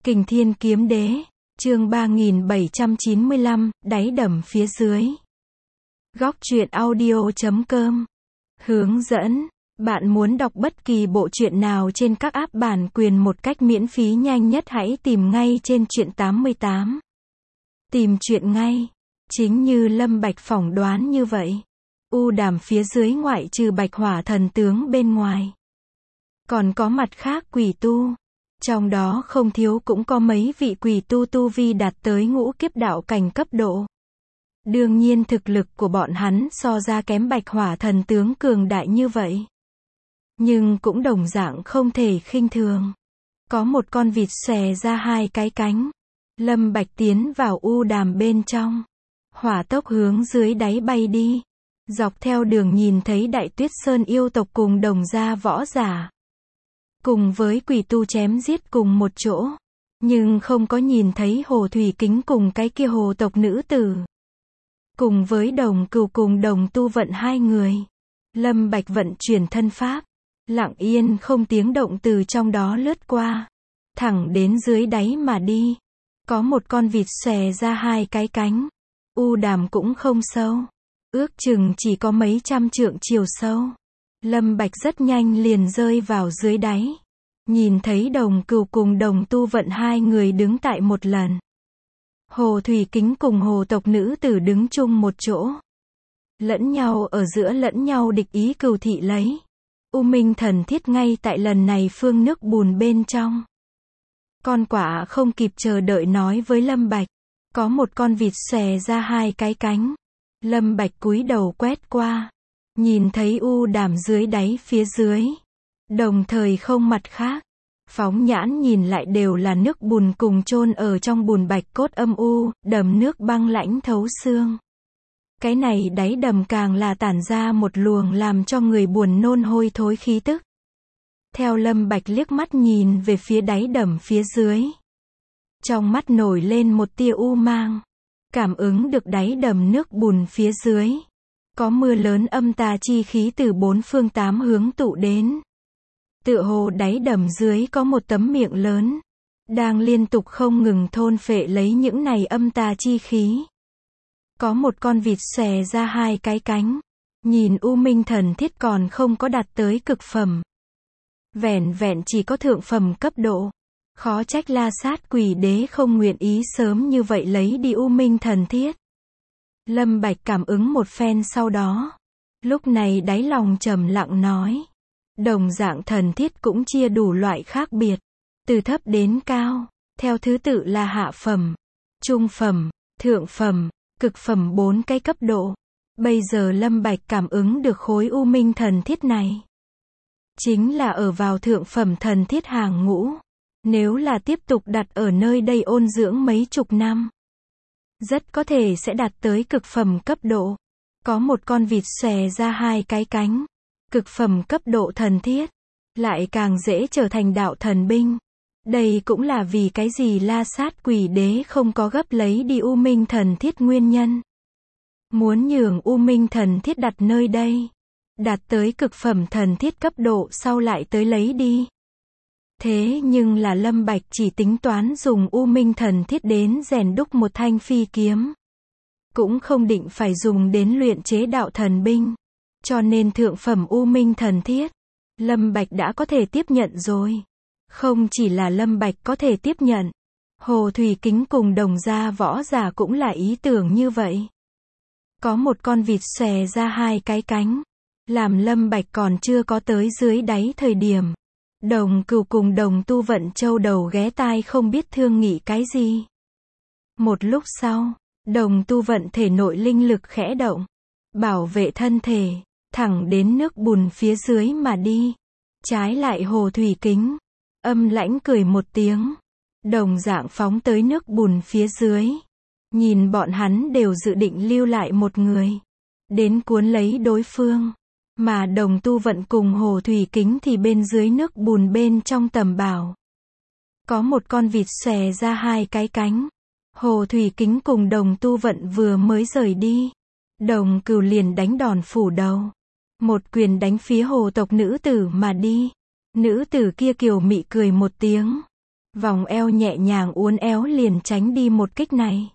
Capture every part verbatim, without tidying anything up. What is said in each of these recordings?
Kình Thiên Kiếm Đế, chương ba nghìn bảy trăm chín mươi lăm, đáy đầm phía dưới. Góc truyện audio chấm com. Hướng dẫn. Bạn muốn đọc bất kỳ bộ truyện nào trên các app bản quyền một cách miễn phí nhanh nhất hãy tìm ngay trên truyện tám mươi tám. Tìm truyện ngay. Chính như Lâm Bạch phỏng đoán như vậy. U Đàm phía dưới ngoại trừ Bạch Hỏa thần tướng bên ngoài. Còn có mặt khác quỷ tu. Trong đó không thiếu cũng có mấy vị quỷ tu tu vi đạt tới ngũ kiếp đạo cảnh cấp độ. Đương nhiên thực lực của bọn hắn so ra kém Bạch Hỏa thần tướng cường đại như vậy. Nhưng cũng đồng dạng không thể khinh thường. Có một con vịt xòe ra hai cái cánh. Lâm Bạch tiến vào U Đàm bên trong. Hỏa tốc hướng dưới đáy bay đi. Dọc theo đường nhìn thấy Đại Tuyết Sơn yêu tộc cùng đồng gia võ giả. Cùng với quỷ tu chém giết cùng một chỗ. Nhưng không có nhìn thấy Hồ Thủy Kính cùng cái kia hồ tộc nữ tử. Cùng với Đồng Cừu cùng Đồng Tu Vận hai người. Lâm Bạch vận chuyển thân pháp. Lặng yên không tiếng động từ trong đó lướt qua. Thẳng đến dưới đáy mà đi. Có một con vịt xòe ra hai cái cánh. U Đàm cũng không sâu. Ước chừng chỉ có mấy trăm trượng chiều sâu. Lâm Bạch rất nhanh liền rơi vào dưới đáy. Nhìn thấy Đồng Cừu cùng Đồng Tu Vận hai người đứng tại một lần. Hồ Thủy Kính cùng hồ tộc nữ tử đứng chung một chỗ. Lẫn nhau ở giữa lẫn nhau địch ý cừu thị lấy. U Minh thần thiết ngay tại lần này phương nước bùn bên trong. Con quạ không kịp chờ đợi nói với Lâm Bạch. Có một con vịt xòe ra hai cái cánh. Lâm Bạch cúi đầu quét qua. Nhìn thấy U Đàm dưới đáy phía dưới. Đồng thời không mặt khác. Phóng nhãn nhìn lại đều là nước bùn cùng chôn ở trong bùn bạch cốt âm u, đầm nước băng lãnh thấu xương. Cái này đáy đầm càng là tản ra một luồng làm cho người buồn nôn hôi thối khí tức. Theo Lâm Bạch liếc mắt nhìn về phía đáy đầm phía dưới. Trong mắt nổi lên một tia u mang. Cảm ứng được đáy đầm nước bùn phía dưới. Có mưa lớn âm tà chi khí từ bốn phương tám hướng tụ đến. Tựa hồ đáy đầm dưới có một tấm miệng lớn. Đang liên tục không ngừng thôn phệ lấy những này âm tà chi khí. Có một con vịt xòe ra hai cái cánh. Nhìn U Minh thần thiết còn không có đạt tới cực phẩm. Vẻn vẹn chỉ có thượng phẩm cấp độ. Khó trách La Sát Quỷ Đế không nguyện ý sớm như vậy lấy đi U Minh thần thiết. Lâm Bạch cảm ứng một phen sau đó. Lúc này đáy lòng trầm lặng nói. Đồng dạng thần thiết cũng chia đủ loại khác biệt. Từ thấp đến cao. Theo thứ tự là hạ phẩm, trung phẩm, thượng phẩm, cực phẩm bốn cái cấp độ. Bây giờ Lâm Bạch cảm ứng được khối U Minh thần thiết này. Chính là ở vào thượng phẩm thần thiết hàng ngũ. Nếu là tiếp tục đặt ở nơi đây ôn dưỡng mấy chục năm. Rất có thể sẽ đạt tới cực phẩm cấp độ. Có một con vịt xòe ra hai cái cánh. Cực phẩm cấp độ thần thiết. Lại càng dễ trở thành đạo thần binh. Đây cũng là vì cái gì La Sát Quỷ Đế không có gấp lấy đi U Minh thần thiết nguyên nhân. Muốn nhường U Minh thần thiết đặt nơi đây. Đạt tới cực phẩm thần thiết cấp độ sau lại tới lấy đi. Thế nhưng là Lâm Bạch chỉ tính toán dùng U Minh thần thiết đến rèn đúc một thanh phi kiếm. Cũng không định phải dùng đến luyện chế đạo thần binh. Cho nên thượng phẩm U Minh thần thiết. Lâm Bạch đã có thể tiếp nhận rồi. Không chỉ là Lâm Bạch có thể tiếp nhận. Hồ Thủy Kính cùng đồng gia võ giả cũng là ý tưởng như vậy. Có một con vịt xòe ra hai cái cánh. Làm Lâm Bạch còn chưa có tới dưới đáy thời điểm. Đồng Cừu cùng Đồng Tu Vận châu đầu ghé tai không biết thương nghị cái gì. Một lúc sau, Đồng Tu Vận thể nội linh lực khẽ động. Bảo vệ thân thể, thẳng đến nước bùn phía dưới mà đi. Trái lại Hồ Thủy Kính. Âm lãnh cười một tiếng. Đồng dạng phóng tới nước bùn phía dưới. Nhìn bọn hắn đều dự định lưu lại một người. Đến cuốn lấy đối phương. Mà Đồng Tu Vận cùng Hồ Thủy Kính thì bên dưới nước bùn bên trong tầm bảo. Có một con vịt xòe ra hai cái cánh. Hồ Thủy Kính cùng Đồng Tu Vận vừa mới rời đi. Đồng Cừu liền đánh đòn phủ đầu. Một quyền đánh phía hồ tộc nữ tử mà đi. Nữ tử kia kiều mị cười một tiếng. Vòng eo nhẹ nhàng uốn éo liền tránh đi một kích này.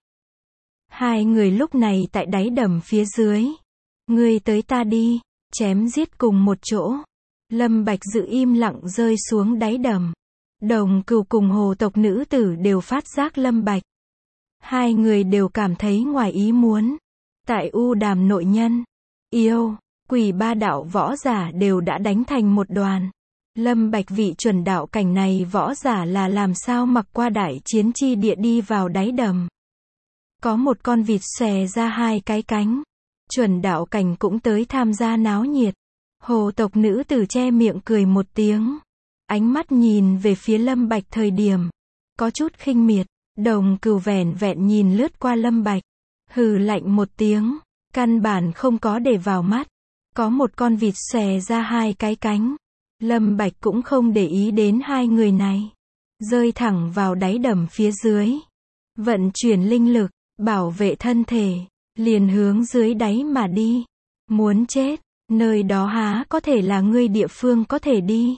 Hai người lúc này tại đáy đầm phía dưới. Ngươi tới ta đi, chém giết cùng một chỗ. Lâm Bạch Dự im lặng rơi xuống đáy đầm. Đồng Cừu cùng hồ tộc nữ tử đều phát giác Lâm Bạch. Hai người đều cảm thấy ngoài ý muốn. Tại U Đàm nội nhân, yêu, quỷ ba đạo võ giả đều đã đánh thành một đoàn. Lâm Bạch vị chuẩn đạo cảnh này võ giả là làm sao mặc qua đại chiến chi địa đi vào đáy đầm. Có một con vịt xòe ra hai cái cánh. Chuẩn đạo cảnh cũng tới tham gia náo nhiệt. Hồ tộc nữ tử che miệng cười một tiếng. Ánh mắt nhìn về phía Lâm Bạch thời điểm. Có chút khinh miệt. Đồng Cừu vẻn vẹn nhìn lướt qua Lâm Bạch. Hừ lạnh một tiếng. Căn bản không có để vào mắt. Có một con vịt xòe ra hai cái cánh. Lâm Bạch cũng không để ý đến hai người này. Rơi thẳng vào đáy đầm phía dưới. Vận chuyển linh lực, bảo vệ thân thể. Liền hướng dưới đáy mà đi. Muốn chết, nơi đó há có thể là ngươi địa phương có thể đi.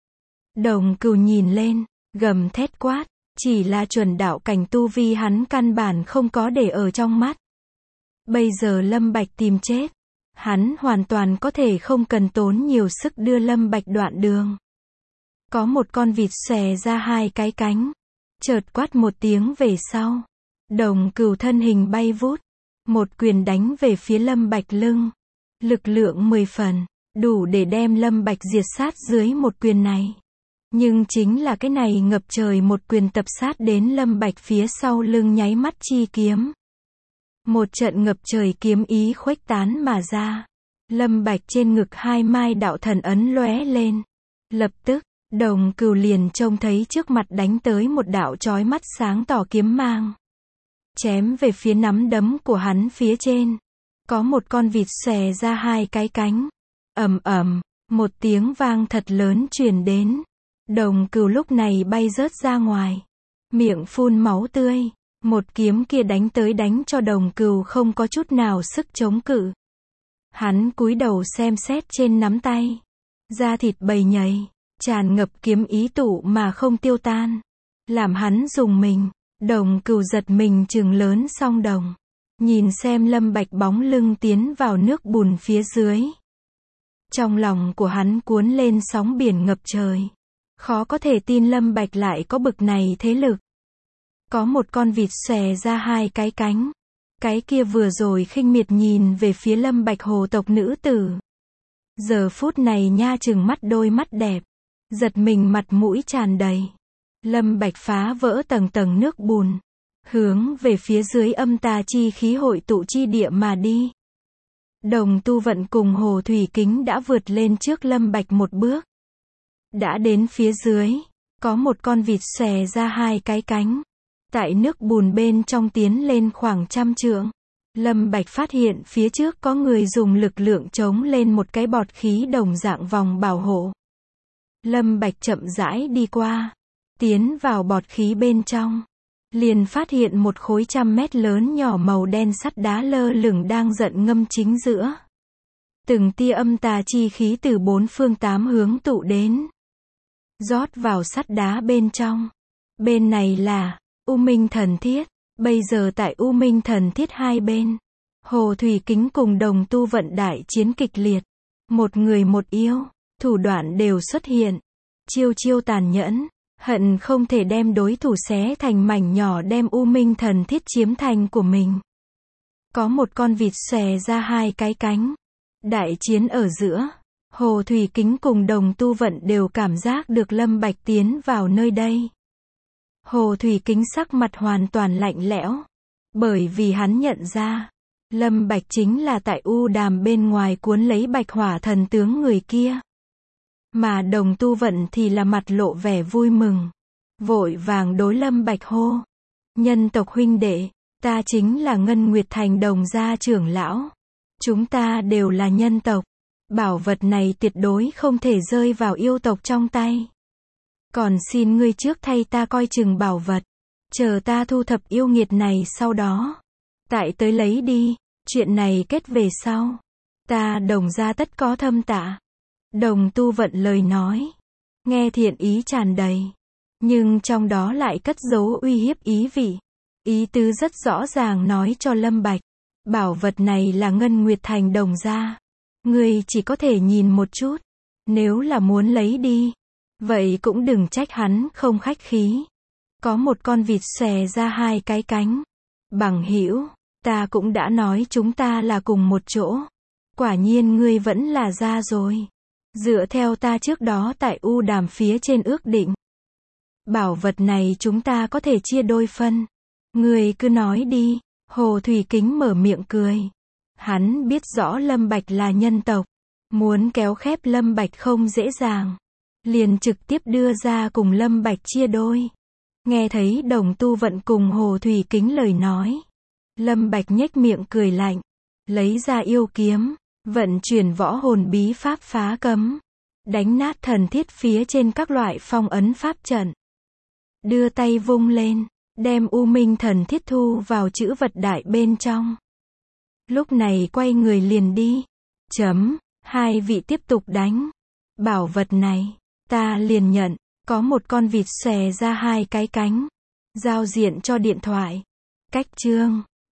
Đồng Cừu nhìn lên, gầm thét quát. Chỉ là chuẩn đạo cảnh tu vi hắn căn bản không có để ở trong mắt. Bây giờ Lâm Bạch tìm chết. Hắn hoàn toàn có thể không cần tốn nhiều sức đưa Lâm Bạch đoạn đường. Có một con vịt xòe ra hai cái cánh. Chợt quát một tiếng về sau. Đồng Cừu thân hình bay vút. Một quyền đánh về phía Lâm Bạch lưng. Lực lượng mười phần. Đủ để đem Lâm Bạch diệt sát dưới một quyền này. Nhưng chính là cái này ngập trời một quyền tập sát đến Lâm Bạch phía sau lưng nháy mắt chi kiếm. Một trận ngập trời kiếm ý khuếch tán mà ra. Lâm Bạch trên ngực hai mai đạo thần ấn lóe lên. Lập tức, Đồng Cừu liền trông thấy trước mặt đánh tới một đạo chói mắt sáng tỏ kiếm mang. Chém về phía nắm đấm của hắn phía trên. Có một con vịt xòe ra hai cái cánh. Ầm ầm, một tiếng vang thật lớn truyền đến. Đồng Cừu lúc này bay rớt ra ngoài. Miệng phun máu tươi. Một kiếm kia đánh tới đánh cho Đồng Cừu không có chút nào sức chống cự. Hắn cúi đầu xem xét trên nắm tay. Da thịt bầy nhầy. Tràn ngập kiếm ý tụ mà không tiêu tan. Làm hắn rùng mình. Đồng Cừu giật mình trừng lớn song đồng. Nhìn xem Lâm Bạch bóng lưng tiến vào nước bùn phía dưới. Trong lòng của hắn cuốn lên sóng biển ngập trời. Khó có thể tin Lâm Bạch lại có bực này thế lực. Có một con vịt xòe ra hai cái cánh. Cái kia vừa rồi khinh miệt nhìn về phía Lâm Bạch hồ tộc nữ tử. Giờ phút này nha trừng mắt đôi mắt đẹp. Giật mình mặt mũi tràn đầy. Lâm Bạch phá vỡ tầng tầng nước bùn. Hướng về phía dưới âm tà chi khí hội tụ chi địa mà đi. Đồng Tu Vận cùng Hồ Thủy Kính đã vượt lên trước Lâm Bạch một bước. Đã đến phía dưới. Có một con vịt xòe ra hai cái cánh. Tại nước bùn bên trong tiến lên khoảng trăm trượng. Lâm Bạch phát hiện phía trước có người dùng lực lượng chống lên một cái bọt khí đồng dạng vòng bảo hộ. Lâm Bạch chậm rãi đi qua. Tiến vào bọt khí bên trong. Liền phát hiện một khối trăm mét lớn nhỏ màu đen sắt đá lơ lửng đang giận ngâm chính giữa. Từng tia âm tà chi khí từ bốn phương tám hướng tụ đến. Rót vào sắt đá bên trong. Bên này là U Minh Thần Thiết. Bây giờ tại U Minh Thần Thiết hai bên. Hồ Thủy Kính cùng Đồng Tu Vận đại chiến kịch liệt. Một người một yêu. Thủ đoạn đều xuất hiện. Chiêu chiêu tàn nhẫn. Hận không thể đem đối thủ xé thành mảnh nhỏ đem U Minh Thần Thiết chiếm thành của mình. Có một con vịt xòe ra hai cái cánh. Đại chiến ở giữa. Hồ Thủy Kính cùng Đồng Tu Vận đều cảm giác được Lâm Bạch tiến vào nơi đây. Hồ Thủy Kính sắc mặt hoàn toàn lạnh lẽo. Bởi vì hắn nhận ra. Lâm Bạch chính là tại U Đàm bên ngoài cuốn lấy Bạch Hỏa thần tướng người kia. Mà Đồng Tu Vận thì là mặt lộ vẻ vui mừng. Vội vàng đối Lâm Bạch hô. Nhân tộc huynh đệ, ta chính là Ngân Nguyệt Thành Đồng gia trưởng lão. Chúng ta đều là nhân tộc. Bảo vật này tuyệt đối không thể rơi vào yêu tộc trong tay. Còn xin ngươi trước thay ta coi chừng bảo vật. Chờ ta thu thập yêu nghiệt này sau đó. Tại tới lấy đi, chuyện này kết về sau. Ta Đồng gia tất có thâm tạ. Đồng Tu Vận lời nói. Nghe thiện ý tràn đầy. Nhưng trong đó lại cất giấu uy hiếp ý vị. Ý tứ rất rõ ràng nói cho Lâm Bạch. Bảo vật này là Ngân Nguyệt Thành Đồng gia. Ngươi chỉ có thể nhìn một chút. Nếu là muốn lấy đi, vậy cũng đừng trách hắn không khách khí. Có một con vịt xòe ra hai cái cánh. Bằng hữu, ta cũng đã nói chúng ta là cùng một chỗ. Quả nhiên ngươi vẫn là ra rồi. Dựa theo ta trước đó tại U Đàm phía trên ước định. Bảo vật này chúng ta có thể chia đôi phân. Ngươi cứ nói đi. Hồ Thủy Kính mở miệng cười. Hắn biết rõ Lâm Bạch là nhân tộc. Muốn kéo khép Lâm Bạch không dễ dàng. Liền trực tiếp đưa ra cùng Lâm Bạch chia đôi. Nghe thấy Đồng Tu Vận cùng Hồ Thủy Kính lời nói. Lâm Bạch nhếch miệng cười lạnh. Lấy ra yêu kiếm. Vận chuyển võ hồn bí pháp phá cấm. Đánh nát thần thiết phía trên các loại phong ấn pháp trận. Đưa tay vung lên. Đem U Minh thần thiết thu vào chữ vật đại bên trong. Lúc này quay người liền đi. Chấm. Hai vị tiếp tục đánh. Bảo vật này. Ta liền nhận. Có một con vịt xòe ra hai cái cánh. Giao diện cho điện thoại. Cách chương.